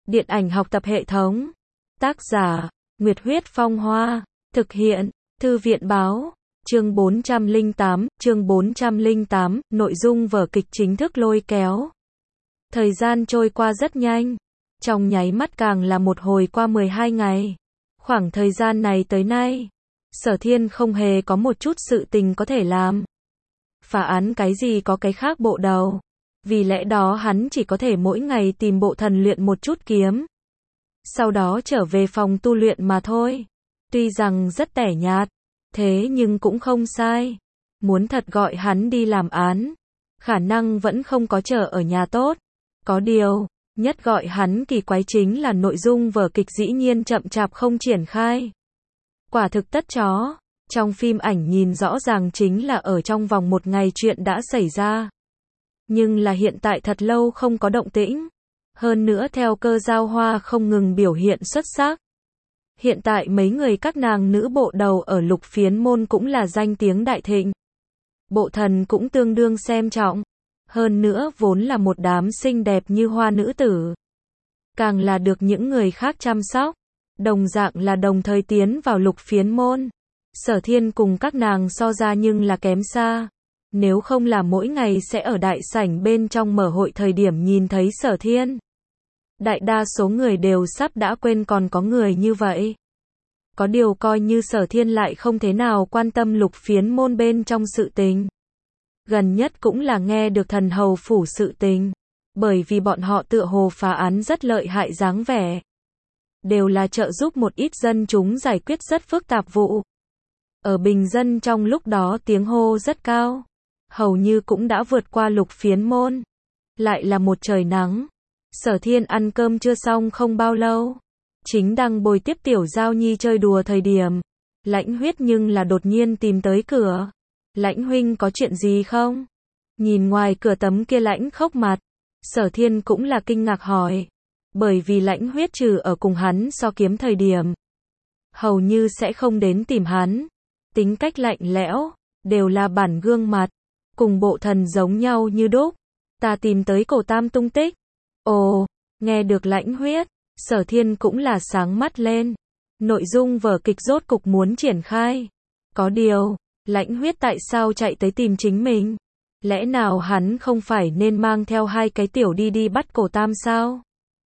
Điện ảnh học tập hệ thống. Tác giả, Nguyệt Huyết Phong Hoa. Thực hiện, Thư viện Báo. Chương 408, nội dung vở kịch chính thức lôi kéo. Thời gian trôi qua rất nhanh. Trong nháy mắt càng là một hồi qua 12 ngày. Khoảng thời gian này tới nay, Sở Thiên không hề có một chút sự tình có thể làm. Phá án cái gì có cái khác bộ đầu. Vì lẽ đó hắn chỉ có thể mỗi ngày tìm bộ thần luyện một chút kiếm. Sau đó trở về phòng tu luyện mà thôi. Tuy rằng rất tẻ nhạt, thế nhưng cũng không sai. Muốn thật gọi hắn đi làm án, khả năng vẫn không có chờ ở nhà tốt. Có điều, nhất gọi hắn kỳ quái chính là nội dung vở kịch dĩ nhiên chậm chạp không triển khai. Quả thực tất chó. Trong phim ảnh nhìn rõ ràng chính là ở trong vòng một ngày chuyện đã xảy ra. Nhưng là hiện tại thật lâu không có động tĩnh. Hơn nữa theo Cơ Giao Hoa không ngừng biểu hiện xuất sắc. Hiện tại mấy người các nàng nữ bộ đầu ở Lục Phiến Môn cũng là danh tiếng đại thịnh. Bộ thần cũng tương đương xem trọng. Hơn nữa vốn là một đám xinh đẹp như hoa nữ tử. Càng là được những người khác chăm sóc. Đồng dạng là đồng thời tiến vào Lục Phiến Môn. Sở Thiên cùng các nàng so ra nhưng là kém xa. Nếu không là mỗi ngày sẽ ở đại sảnh bên trong mở hội thời điểm nhìn thấy Sở Thiên. Đại đa số người đều sắp đã quên còn có người như vậy. Có điều coi như Sở Thiên lại không thế nào quan tâm Lục Phiến Môn bên trong sự tình. Gần nhất cũng là nghe được Thần Hầu Phủ sự tình. Bởi vì bọn họ tựa hồ phá án rất lợi hại dáng vẻ. Đều là trợ giúp một ít dân chúng giải quyết rất phức tạp vụ. Ở bình dân trong lúc đó tiếng hô rất cao. Hầu như cũng đã vượt qua Lục Phiến Môn. Lại là một trời nắng. Sở Thiên ăn cơm chưa xong không bao lâu. Chính đang bồi tiếp Tiểu Giao Nhi chơi đùa thời điểm. Lãnh Huyết nhưng là đột nhiên tìm tới cửa. Lãnh huynh có chuyện gì không? Nhìn ngoài cửa tấm kia lãnh khốc mặt. Sở Thiên cũng là kinh ngạc hỏi. Bởi vì Lãnh Huyết trừ ở cùng hắn so kiếm thời điểm. Hầu như sẽ không đến tìm hắn. Tính cách lạnh lẽo. Đều là bản gương mặt. Cùng bộ thần giống nhau như đúc. Ta tìm tới Cổ Tam tung tích. Ồ, nghe được Lãnh Huyết, Sở Thiên cũng là sáng mắt lên. Nội dung vở kịch rốt cục muốn triển khai. Có điều, Lãnh Huyết tại sao chạy tới tìm chính mình? Lẽ nào hắn không phải nên mang theo hai cái tiểu đi bắt Cổ Tam sao?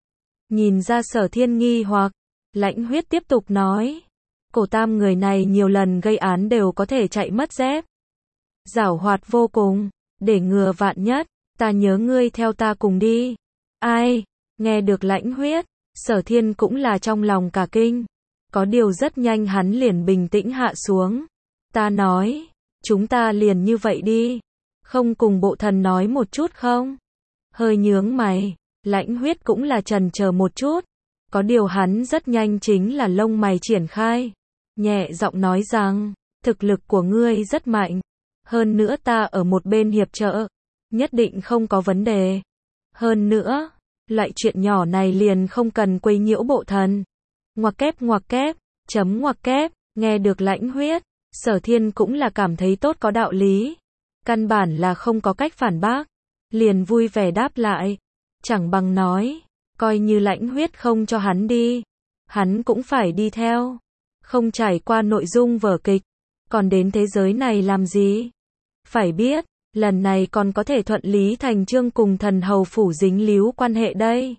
Nhìn ra Sở Thiên nghi hoặc, Lãnh Huyết tiếp tục nói. Cổ Tam người này nhiều lần gây án đều có thể chạy mất dép. Giảo hoạt vô cùng, để ngừa vạn nhất, ta nhớ ngươi theo ta cùng đi. Ai? Nghe được Lãnh Huyết, Sở Thiên cũng là trong lòng cả kinh. Có điều rất nhanh hắn liền bình tĩnh hạ xuống. Ta nói, chúng ta liền như vậy đi. Không cùng bộ thần nói một chút không? Hơi nhướng mày, Lãnh Huyết cũng là chần chờ một chút. Có điều hắn rất nhanh chính là lông mày triển khai. Nhẹ giọng nói rằng, thực lực của ngươi rất mạnh. Hơn nữa ta ở một bên hiệp trợ. Nhất định không có vấn đề. Hơn nữa, loại chuyện nhỏ này liền không cần quấy nhiễu bộ thần. Ngoặc kép, chấm ngoặc kép, nghe được Lãnh Huyết, Sở Thiên cũng là cảm thấy tốt có đạo lý. Căn bản là không có cách phản bác. Liền vui vẻ đáp lại. Chẳng bằng nói, coi như Lãnh Huyết không cho hắn đi. Hắn cũng phải đi theo. Không trải qua nội dung vở kịch. Còn đến thế giới này làm gì? Phải biết, lần này còn có thể thuận lý thành chương cùng Thần Hầu Phủ dính líu quan hệ đây.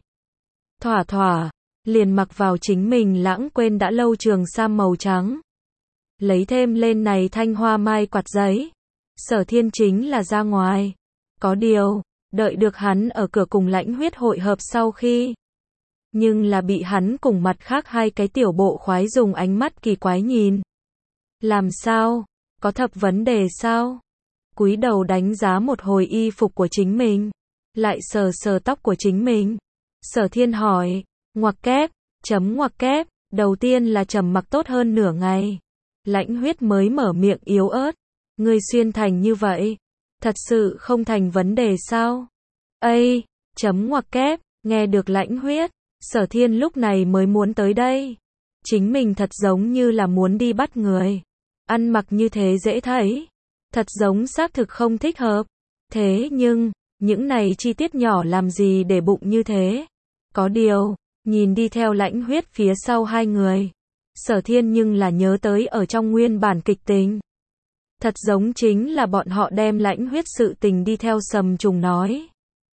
Thỏa, liền mặc vào chính mình lãng quên đã lâu trường sam màu trắng. Lấy thêm lên này thanh hoa mai quạt giấy. Sở Thiên chính là ra ngoài. Có điều, đợi được hắn ở cửa cùng Lãnh Huyết hội hợp sau khi. Nhưng là bị hắn cùng mặt khác hai cái tiểu bộ khoái dùng ánh mắt kỳ quái nhìn. Làm sao? Có thập vấn đề sao? Cúi đầu đánh giá một hồi y phục của chính mình. Lại sờ sờ tóc của chính mình. Sở Thiên hỏi. Ngoặc kép, chấm ngoặc kép. Đầu tiên là trầm mặc tốt hơn nửa ngày. Lãnh Huyết mới mở miệng yếu ớt. Ngươi xuyên thành như vậy. Thật sự không thành vấn đề sao? Ây, chấm ngoặc kép. Nghe được Lãnh Huyết, Sở Thiên lúc này mới muốn tới đây. Chính mình thật giống như là muốn đi bắt người. Ăn mặc như thế dễ thấy. Thật giống xác thực không thích hợp. Thế nhưng, những này chi tiết nhỏ làm gì để bụng như thế? Có điều, Nhìn đi theo Lãnh Huyết phía sau hai người. Sở Thiên nhưng là nhớ tới ở trong nguyên bản kịch tính. Thật giống chính là bọn họ đem Lãnh Huyết sự tình đi theo Sầm Trùng nói.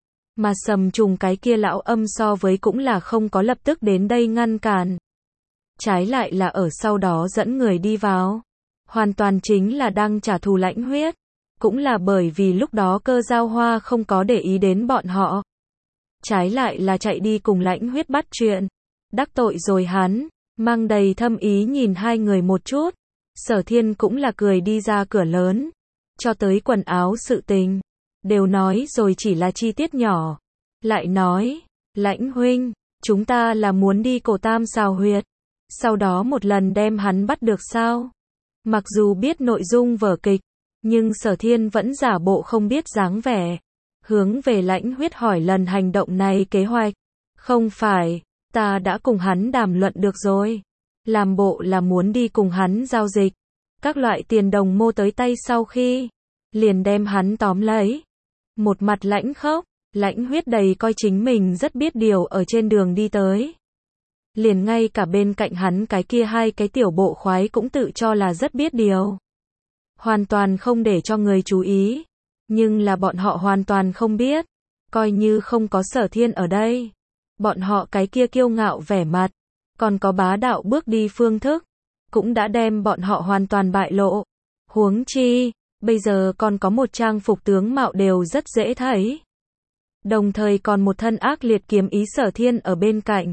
Mà Sầm Trùng cái kia lão âm so với cũng là không có lập tức đến đây ngăn cản. Trái lại là ở sau đó dẫn người đi vào. Hoàn toàn chính là đang trả thù Lãnh Huyết. Cũng là bởi vì lúc đó Cơ Giao Hoa không có để ý đến bọn họ. Trái lại là chạy đi cùng Lãnh Huyết bắt chuyện. Đắc tội rồi hắn, mang đầy thâm ý nhìn hai người một chút. Sở Thiên cũng là cười đi ra cửa lớn. Cho tới quần áo sự tình. Đều nói rồi chỉ là chi tiết nhỏ. Lại nói, Lãnh huynh, chúng ta là muốn đi Cổ Tam xào huyệt. Sau đó một lần đem hắn bắt được sao? Mặc dù biết nội dung vở kịch, nhưng Sở Thiên vẫn giả bộ không biết dáng vẻ. Hướng về Lãnh Huyết hỏi lần hành động này kế hoạch. Không phải, ta đã cùng hắn đàm luận được rồi. Làm bộ là muốn đi cùng hắn giao dịch. Các loại tiền đồng mô tới tay sau khi, liền đem hắn tóm lấy. Một mặt lãnh khốc, Lãnh Huyết đầy coi chính mình rất biết điều ở trên đường đi tới. Liền ngay cả bên cạnh hắn cái kia hai cái tiểu bộ khoái cũng tự cho là rất biết điều. Hoàn toàn không để cho người chú ý. Nhưng là bọn họ hoàn toàn không biết. Coi như không có Sở Thiên ở đây. Bọn họ cái kia kiêu ngạo vẻ mặt. Còn có bá đạo bước đi phương thức. Cũng đã đem bọn họ hoàn toàn bại lộ. Huống chi, bây giờ còn có một trang phục tướng mạo đều rất dễ thấy. Đồng thời còn một thân ác liệt kiếm ý Sở Thiên ở bên cạnh.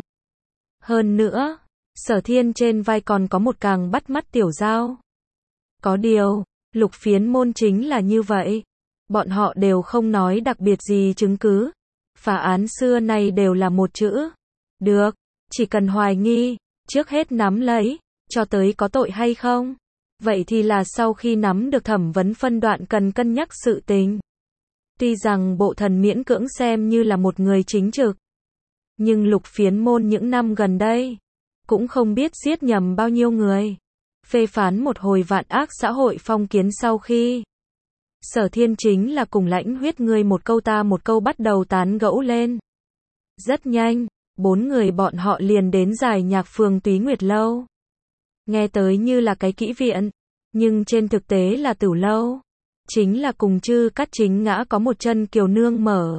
Hơn nữa, Sở Thiên trên vai còn có một càng bắt mắt tiểu dao. Có điều, Lục Phiến Môn chính là như vậy. Bọn họ đều không nói đặc biệt gì chứng cứ. Phá án xưa nay đều là một chữ. Được, chỉ cần hoài nghi, trước hết nắm lấy, cho tới có tội hay không. Vậy thì là sau khi nắm được thẩm vấn phân đoạn cần cân nhắc sự tình. Tuy rằng bộ thần miễn cưỡng xem như là một người chính trực. Nhưng Lục Phiến Môn những năm gần đây, cũng không biết giết nhầm bao nhiêu người. Phê phán một hồi vạn ác xã hội phong kiến sau khi. Sở Thiên chính là cùng Lãnh Huyết ngươi một câu ta một câu bắt đầu tán gẫu lên. Rất nhanh, bốn người bọn họ liền đến Giải Nhạc phường Túy Nguyệt Lâu. Nghe tới như là cái kỹ viện, nhưng trên thực tế là tử lâu. Chính là cùng Chư Cát Chính Ngã có một chân kiều nương mở.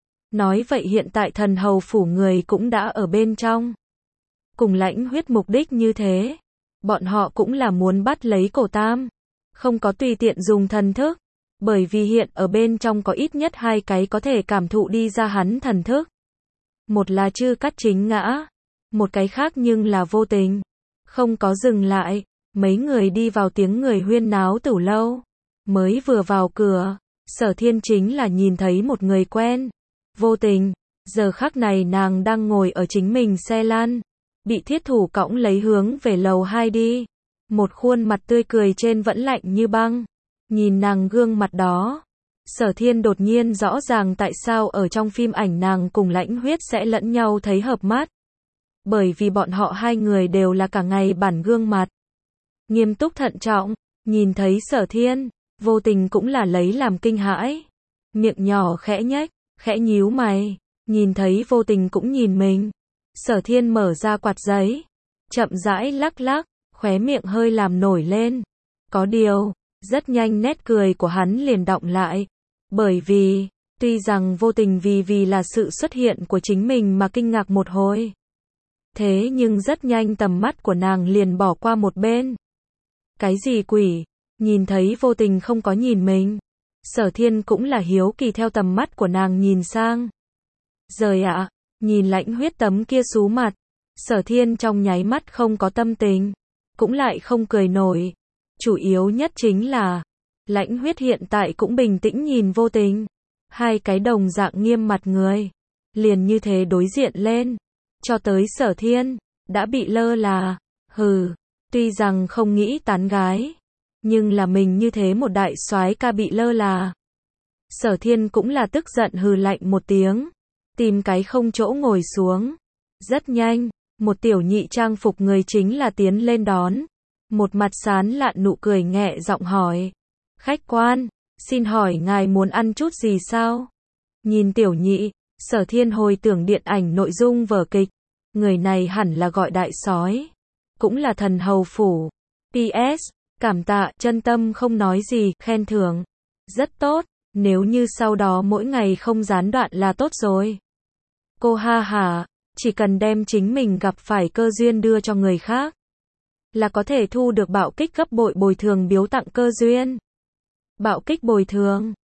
Nói vậy hiện tại thần hầu phủ người cũng đã ở bên trong. Cùng Lãnh Huyết mục đích như thế. Bọn họ cũng là muốn bắt lấy Cổ Tam. Không có tùy tiện dùng thần thức. Bởi vì hiện ở bên trong có ít nhất hai cái có thể cảm thụ đi ra hắn thần thức. Một là Chư Cát Chính Ngã. Một cái khác nhưng là Vô Tình. Không có dừng lại. Mấy người đi vào tiếng người huyên náo tử lâu. Mới vừa vào cửa. Sở Thiên chính là nhìn thấy một người quen. Vô Tình. Giờ khắc này nàng đang ngồi ở chính mình xe lăn. Bị thiết thủ cõng lấy hướng về lầu 2 đi. Một khuôn mặt tươi cười trên vẫn lạnh như băng. Nhìn nàng gương mặt đó. Sở Thiên đột nhiên rõ ràng tại sao ở trong phim ảnh nàng cùng Lãnh Huyết sẽ lẫn nhau thấy hợp mắt. Bởi vì bọn họ hai người đều là cả ngày bản gương mặt. Nghiêm túc thận trọng. Nhìn thấy Sở Thiên. Vô Tình cũng là lấy làm kinh hãi. Miệng nhỏ khẽ nhếch. Khẽ nhíu mày. Nhìn thấy Vô Tình cũng nhìn mình. Sở Thiên mở ra quạt giấy. Chậm rãi lắc lắc. Khóe miệng hơi làm nổi lên. Có điều, rất nhanh nét cười của hắn liền đọng lại. Bởi vì, tuy rằng Vô Tình vì là sự xuất hiện của chính mình mà kinh ngạc một hồi. Thế nhưng rất nhanh tầm mắt của nàng liền bỏ qua một bên. Cái gì quỷ? Nhìn thấy Vô Tình không có nhìn mình. Sở Thiên cũng là hiếu kỳ theo tầm mắt của nàng nhìn sang. Rời ạ, nhìn Lãnh Huyết tấm kia sú mặt. Sở Thiên trong nháy mắt không có tâm tình. Cũng lại không cười nổi. Chủ yếu nhất chính là Lãnh Huyết hiện tại cũng bình tĩnh nhìn Vô Tình. Hai cái đồng dạng nghiêm mặt người. Liền như thế đối diện lên. Cho tới Sở Thiên. Đã bị lơ là. Hừ. Tuy rằng không nghĩ tán gái. Nhưng là mình như thế một đại soái ca bị lơ là. Sở Thiên cũng là tức giận hừ lạnh một tiếng. Tìm cái không chỗ ngồi xuống. Rất nhanh. Một tiểu nhị trang phục người chính là tiến lên đón. Một mặt sán lạn nụ cười nhẹ giọng hỏi. Khách quan, xin hỏi ngài muốn ăn chút gì sao? Nhìn tiểu nhị, Sở Thiên hồi tưởng điện ảnh nội dung vở kịch. Người này hẳn là gọi đại sói. Cũng là thần hầu phủ. PS. Cảm tạ, chân tâm không nói gì, khen thưởng. Rất tốt, nếu như sau đó mỗi ngày không gián đoạn là tốt rồi. Cô ha hả, chỉ cần đem chính mình gặp phải cơ duyên đưa cho người khác, là có thể thu được bạo kích gấp bội bồi thường biếu tặng cơ duyên. Bạo kích bồi thường.